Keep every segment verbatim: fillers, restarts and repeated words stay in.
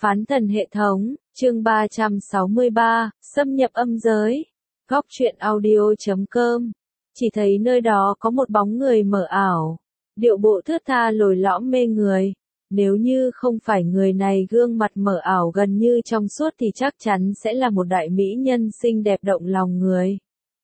Phán thần hệ thống, chương ba trăm sáu mươi ba, xâm nhập âm giới. Góc truyện audio chấm com. Chỉ thấy nơi đó có một bóng người mờ ảo, điệu bộ thướt tha lồi lõm mê người. Nếu như không phải người này gương mặt mờ ảo gần như trong suốt thì chắc chắn sẽ là một đại mỹ nhân xinh đẹp động lòng người.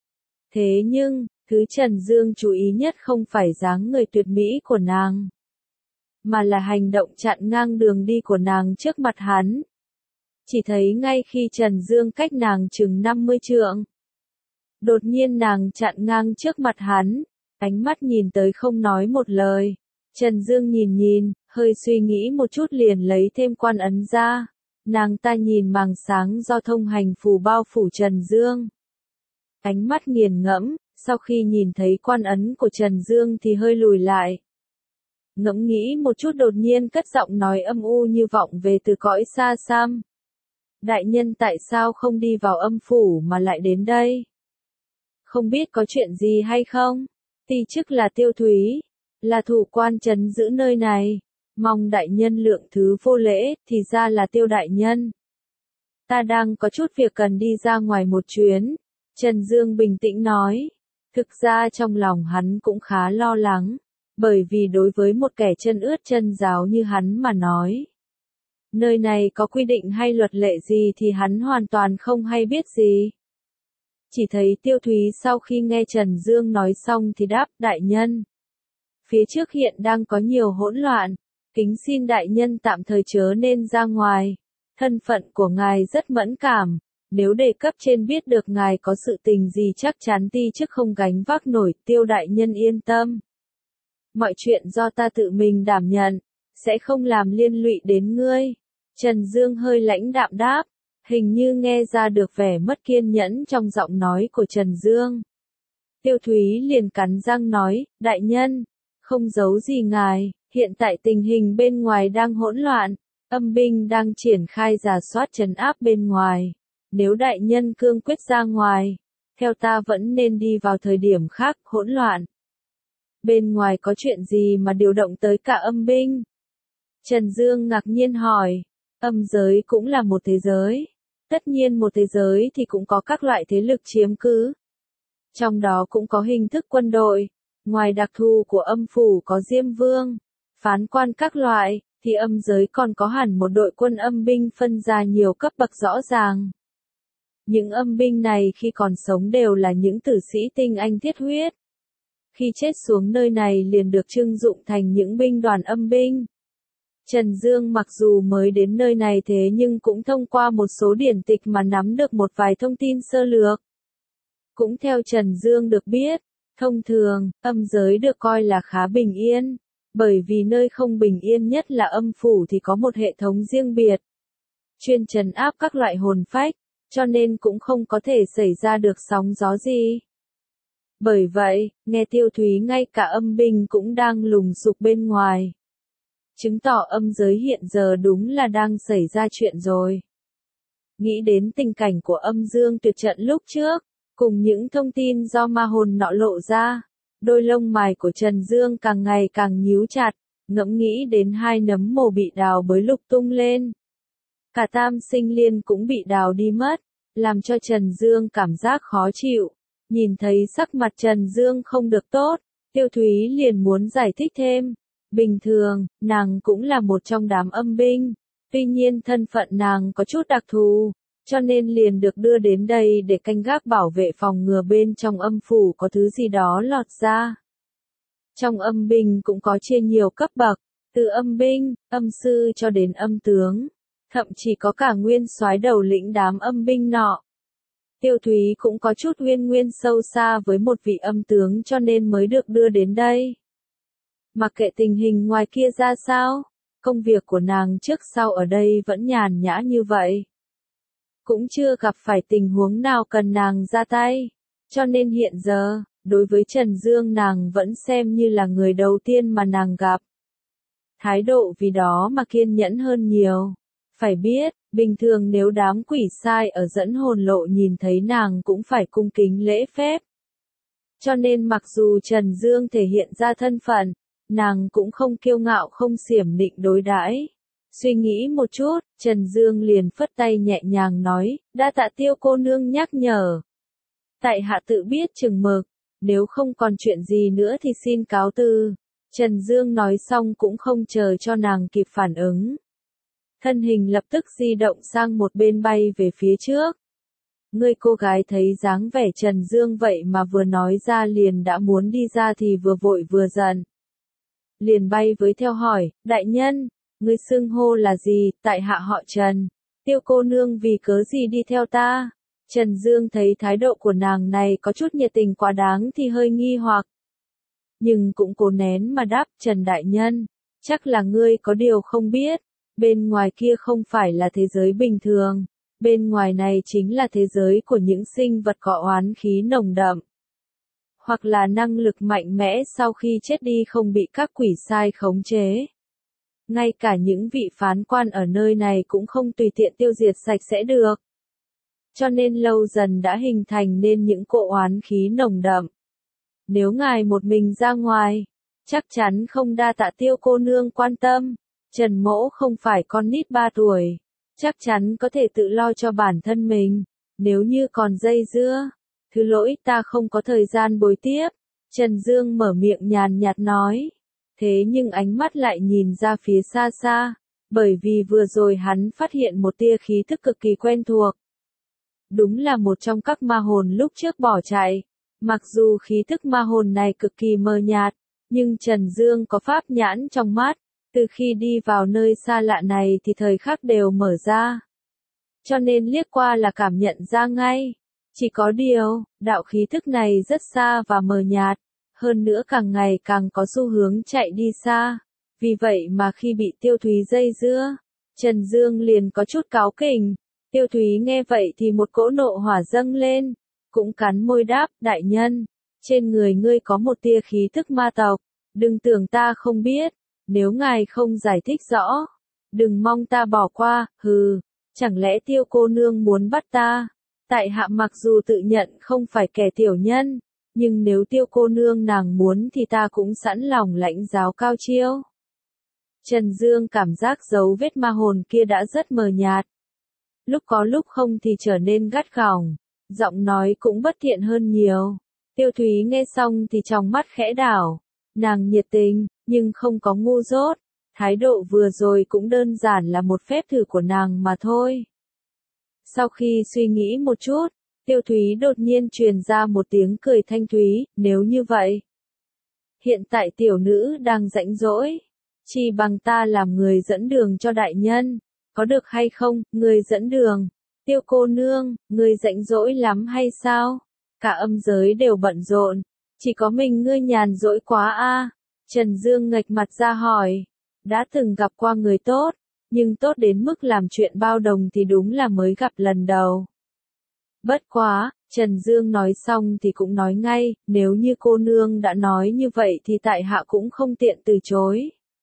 Thế nhưng, thứ Trần Dương chú ý nhất không phải dáng người tuyệt mỹ của nàng, mà là hành động chặn ngang đường đi của nàng trước mặt hắn. Chỉ thấy ngay khi Trần Dương cách nàng chừng năm mươi trượng, đột nhiên nàng chặn ngang trước mặt hắn, ánh mắt nhìn tới không nói một lời. Trần Dương nhìn nhìn, hơi suy nghĩ một chút liền lấy thêm quan ấn ra. Nàng ta nhìn màng sáng do thông hành phù bao phủ Trần Dương. Ánh mắt nghiền ngẫm, sau khi nhìn thấy quan ấn của Trần Dương thì hơi lùi lại. Ngẫm nghĩ một chút đột nhiên cất giọng nói âm u như vọng về từ cõi xa xăm. Đại nhân tại sao không đi vào âm phủ mà lại đến đây? Không biết có chuyện gì hay không? Ti chức là Tiêu Thúy, là thủ quan trấn giữ nơi này. Mong đại nhân lượng thứ vô lễ, thì ra là Tiêu đại nhân. Ta đang có chút việc cần đi ra ngoài một chuyến. Trần Dương bình tĩnh nói. Thực ra trong lòng hắn cũng khá lo lắng. Bởi vì đối với một kẻ chân ướt chân ráo như hắn mà nói, nơi này có quy định hay luật lệ gì thì hắn hoàn toàn không hay biết gì. Chỉ thấy Tiêu Thúy sau khi nghe Trần Dương nói xong thì đáp, đại nhân. Phía trước hiện đang có nhiều hỗn loạn, kính xin đại nhân tạm thời chớ nên ra ngoài. Thân phận của ngài rất mẫn cảm, nếu đề cấp trên biết được ngài có sự tình gì chắc chắn ti chức không gánh vác nổi. Tiêu đại nhân yên tâm. Mọi chuyện do ta tự mình đảm nhận, sẽ không làm liên lụy đến ngươi. Trần Dương hơi lãnh đạm đáp, hình như nghe ra được vẻ mất kiên nhẫn trong giọng nói của Trần Dương. Tiêu Thúy liền cắn răng nói, đại nhân, không giấu gì ngài, hiện tại tình hình bên ngoài đang hỗn loạn, âm binh đang triển khai rà soát trấn áp bên ngoài. Nếu đại nhân cương quyết ra ngoài, theo ta vẫn nên đi vào thời điểm khác. Hỗn loạn? Bên ngoài có chuyện gì mà điều động tới cả âm binh? Trần Dương ngạc nhiên hỏi. Âm giới cũng là một thế giới. Tất nhiên một thế giới thì cũng có các loại thế lực chiếm cứ. Trong đó cũng có hình thức quân đội. Ngoài đặc thù của âm phủ có Diêm Vương, phán quan các loại, thì âm giới còn có hẳn một đội quân âm binh phân ra nhiều cấp bậc rõ ràng. Những âm binh này khi còn sống đều là những tử sĩ tinh anh thiết huyết. Khi chết xuống nơi này liền được trưng dụng thành những binh đoàn âm binh. Trần Dương mặc dù mới đến nơi này thế nhưng cũng thông qua một số điển tịch mà nắm được một vài thông tin sơ lược. Cũng theo Trần Dương được biết, thông thường, âm giới được coi là khá bình yên, bởi vì nơi không bình yên nhất là âm phủ thì có một hệ thống riêng biệt, chuyên trấn áp các loại hồn phách, cho nên cũng không có thể xảy ra được sóng gió gì. Bởi vậy, nghe Tiêu Thúy ngay cả âm binh cũng đang lùng sục bên ngoài. Chứng tỏ âm giới hiện giờ đúng là đang xảy ra chuyện rồi. Nghĩ đến tình cảnh của âm dương tuyệt trận lúc trước, cùng những thông tin do ma hồn nọ lộ ra, đôi lông mày của Trần Dương càng ngày càng nhíu chặt, ngẫm nghĩ đến hai nấm mồ bị đào bới lục tung lên. Cả tam sinh liên cũng bị đào đi mất, làm cho Trần Dương cảm giác khó chịu. Nhìn thấy sắc mặt Trần Dương không được tốt, Tiêu Thúy liền muốn giải thích thêm. Bình thường, nàng cũng là một trong đám âm binh, tuy nhiên thân phận nàng có chút đặc thù, cho nên liền được đưa đến đây để canh gác bảo vệ phòng ngừa bên trong âm phủ có thứ gì đó lọt ra. Trong âm binh cũng có chia nhiều cấp bậc, từ âm binh, âm sư cho đến âm tướng, thậm chí có cả nguyên soái đầu lĩnh đám âm binh nọ. Tiêu Thúy cũng có chút uyên nguyên sâu xa với một vị âm tướng cho nên mới được đưa đến đây. Mặc kệ tình hình ngoài kia ra sao, công việc của nàng trước sau ở đây vẫn nhàn nhã như vậy. Cũng chưa gặp phải tình huống nào cần nàng ra tay, cho nên hiện giờ, đối với Trần Dương nàng vẫn xem như là người đầu tiên mà nàng gặp. Thái độ vì đó mà kiên nhẫn hơn nhiều. Phải biết, bình thường nếu đám quỷ sai ở dẫn hồn lộ nhìn thấy nàng cũng phải cung kính lễ phép. Cho nên mặc dù Trần Dương thể hiện ra thân phận, nàng cũng không kiêu ngạo không xiểm nịnh đối đãi. Suy nghĩ một chút, Trần Dương liền phất tay nhẹ nhàng nói, đa tạ Tiêu cô nương nhắc nhở. Tại hạ tự biết chừng mực, nếu không còn chuyện gì nữa thì xin cáo từ. Trần Dương nói xong cũng không chờ cho nàng kịp phản ứng. Thân hình lập tức di động sang một bên bay về phía trước. Người cô gái thấy dáng vẻ Trần Dương vậy mà vừa nói ra liền đã muốn đi ra thì vừa vội vừa giận. Liền bay với theo hỏi, đại nhân, ngươi xưng hô là gì, tại hạ họ Trần. Tiêu cô nương vì cớ gì đi theo ta? Trần Dương thấy thái độ của nàng này có chút nhiệt tình quá đáng thì hơi nghi hoặc. Nhưng cũng cố nén mà đáp, Trần đại nhân, chắc là ngươi có điều không biết, bên ngoài kia không phải là thế giới bình thường, bên ngoài này chính là thế giới của những sinh vật có oán khí nồng đậm. Hoặc là năng lực mạnh mẽ sau khi chết đi không bị các quỷ sai khống chế. Ngay cả những vị phán quan ở nơi này cũng không tùy tiện tiêu diệt sạch sẽ được. Cho nên lâu dần đã hình thành nên những cỗ oán khí nồng đậm. Nếu ngài một mình ra ngoài, chắc chắn không đa tạ Tiêu cô nương quan tâm. Trần mỗ không phải con nít ba tuổi, chắc chắn có thể tự lo cho bản thân mình. Nếu như còn dây dưa, thứ lỗi ta không có thời gian bồi tiếp. Trần Dương mở miệng nhàn nhạt nói. Thế nhưng ánh mắt lại nhìn ra phía xa xa, bởi vì vừa rồi hắn phát hiện một tia khí thức cực kỳ quen thuộc. Đúng là một trong các ma hồn lúc trước bỏ chạy. Mặc dù khí thức ma hồn này cực kỳ mờ nhạt, nhưng Trần Dương có pháp nhãn trong mắt, từ khi đi vào nơi xa lạ này thì thời khắc đều mở ra. Cho nên liếc qua là cảm nhận ra ngay. Chỉ có điều, đạo khí thức này rất xa và mờ nhạt, hơn nữa càng ngày càng có xu hướng chạy đi xa. Vì vậy mà khi bị Tiêu Thúy dây dưa, Trần Dương liền có chút cáu kỉnh. Tiêu Thúy nghe vậy thì một cỗ nộ hỏa dâng lên, cũng cắn môi đáp, đại nhân, trên người ngươi có một tia khí thức ma tộc, đừng tưởng ta không biết, nếu ngài không giải thích rõ, đừng mong ta bỏ qua, hừ, chẳng lẽ Tiêu cô nương muốn bắt ta? Tại hạ mặc dù tự nhận không phải kẻ tiểu nhân, nhưng nếu Tiêu cô nương nàng muốn thì ta cũng sẵn lòng lãnh giáo cao chiêu. Trần Dương cảm giác dấu vết ma hồn kia đã rất mờ nhạt. Lúc có lúc không thì trở nên gắt gỏng, giọng nói cũng bất thiện hơn nhiều. Tiêu Thúy nghe xong thì trong mắt khẽ đảo, nàng nhiệt tình, nhưng không có ngu dốt, thái độ vừa rồi cũng đơn giản là một phép thử của nàng mà thôi. Sau khi suy nghĩ một chút, Tiêu Thúy đột nhiên truyền ra một tiếng cười thanh thúy, nếu như vậy. Hiện tại tiểu nữ đang rãnh rỗi, chỉ bằng ta làm người dẫn đường cho đại nhân, có được hay không, người dẫn đường. Tiêu cô nương, ngươi rảnh rỗi lắm hay sao? Cả âm giới đều bận rộn, chỉ có mình ngươi nhàn rỗi quá a. Trần Dương nghệch mặt ra hỏi, đã từng gặp qua người tốt, nhưng tốt đến mức làm chuyện bao đồng thì đúng là mới gặp lần đầu. Bất quá, Trần Dương nói xong thì cũng nói ngay, nếu như cô nương đã nói như vậy thì tại hạ cũng không tiện từ chối.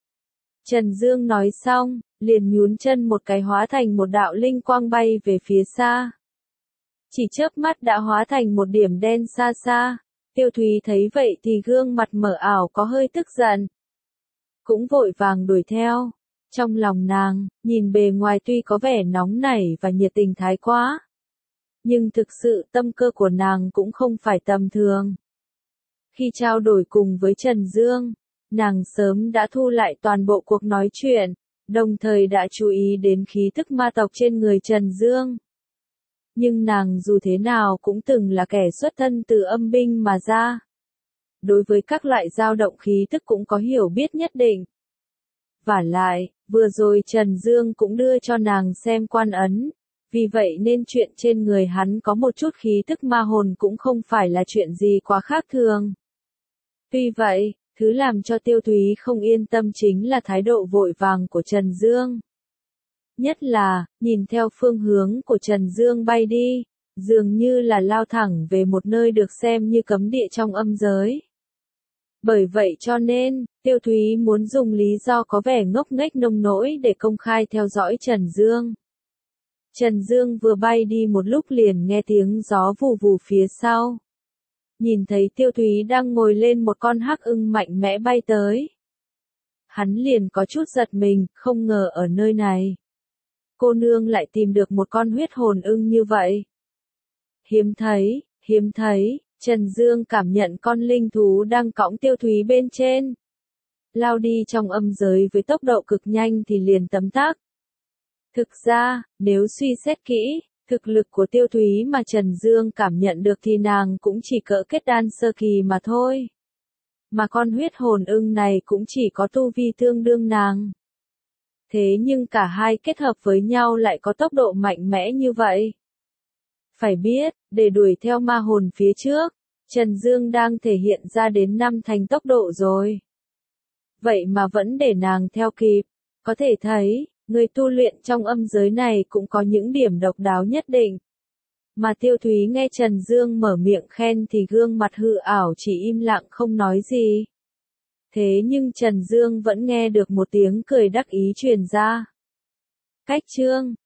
Trần Dương nói xong, liền nhún chân một cái hóa thành một đạo linh quang bay về phía xa. Chỉ chớp mắt đã hóa thành một điểm đen xa xa. Tiêu Thúy thấy vậy thì gương mặt mở ảo có hơi tức giận. Cũng vội vàng đuổi theo. Trong lòng nàng, nhìn bề ngoài tuy có vẻ nóng nảy và nhiệt tình thái quá. Nhưng thực sự tâm cơ của nàng cũng không phải tầm thường. Khi trao đổi cùng với Trần Dương, nàng sớm đã thu lại toàn bộ cuộc nói chuyện, đồng thời đã chú ý đến khí thức ma tộc trên người Trần Dương. Nhưng nàng dù thế nào cũng từng là kẻ xuất thân từ âm binh mà ra. Đối với các loại dao động khí thức cũng có hiểu biết nhất định. Vả lại, vừa rồi Trần Dương cũng đưa cho nàng xem quan ấn, vì vậy nên chuyện trên người hắn có một chút khí thức ma hồn cũng không phải là chuyện gì quá khác thường. Tuy vậy, thứ làm cho Tiêu Thúy không yên tâm chính là thái độ vội vàng của Trần Dương. Nhất là, nhìn theo phương hướng của Trần Dương bay đi, dường như là lao thẳng về một nơi được xem như cấm địa trong âm giới. Bởi vậy cho nên, Tiêu Thúy muốn dùng lý do có vẻ ngốc nghếch nông nỗi để công khai theo dõi Trần Dương. Trần Dương vừa bay đi một lúc liền nghe tiếng gió vù vù phía sau. Nhìn thấy Tiêu Thúy đang ngồi lên một con hắc ưng mạnh mẽ bay tới. hắn liền có chút giật mình, không ngờ ở nơi này. Cô nương lại tìm được một con huyết hồn ưng như vậy. Hiếm thấy, hiếm thấy, Trần Dương cảm nhận con linh thú đang cõng Tiêu Thúy bên trên. Lao đi trong âm giới với tốc độ cực nhanh thì liền tấm tắc. Thực ra, nếu suy xét kỹ, thực lực của Tiêu Thúy mà Trần Dương cảm nhận được thì nàng cũng chỉ cỡ kết đan sơ kỳ mà thôi. Mà con huyết hồn ưng này cũng chỉ có tu vi tương đương nàng. Thế nhưng cả hai kết hợp với nhau lại có tốc độ mạnh mẽ như vậy. Phải biết, để đuổi theo ma hồn phía trước, Trần Dương đang thể hiện ra đến năm thành tốc độ rồi. Vậy mà vẫn để nàng theo kịp, có thể thấy, người tu luyện trong âm giới này cũng có những điểm độc đáo nhất định. Mà Tiêu Thúy nghe Trần Dương mở miệng khen thì gương mặt hư ảo chỉ im lặng không nói gì. Thế nhưng Trần Dương vẫn nghe được một tiếng cười đắc ý truyền ra. Cách chương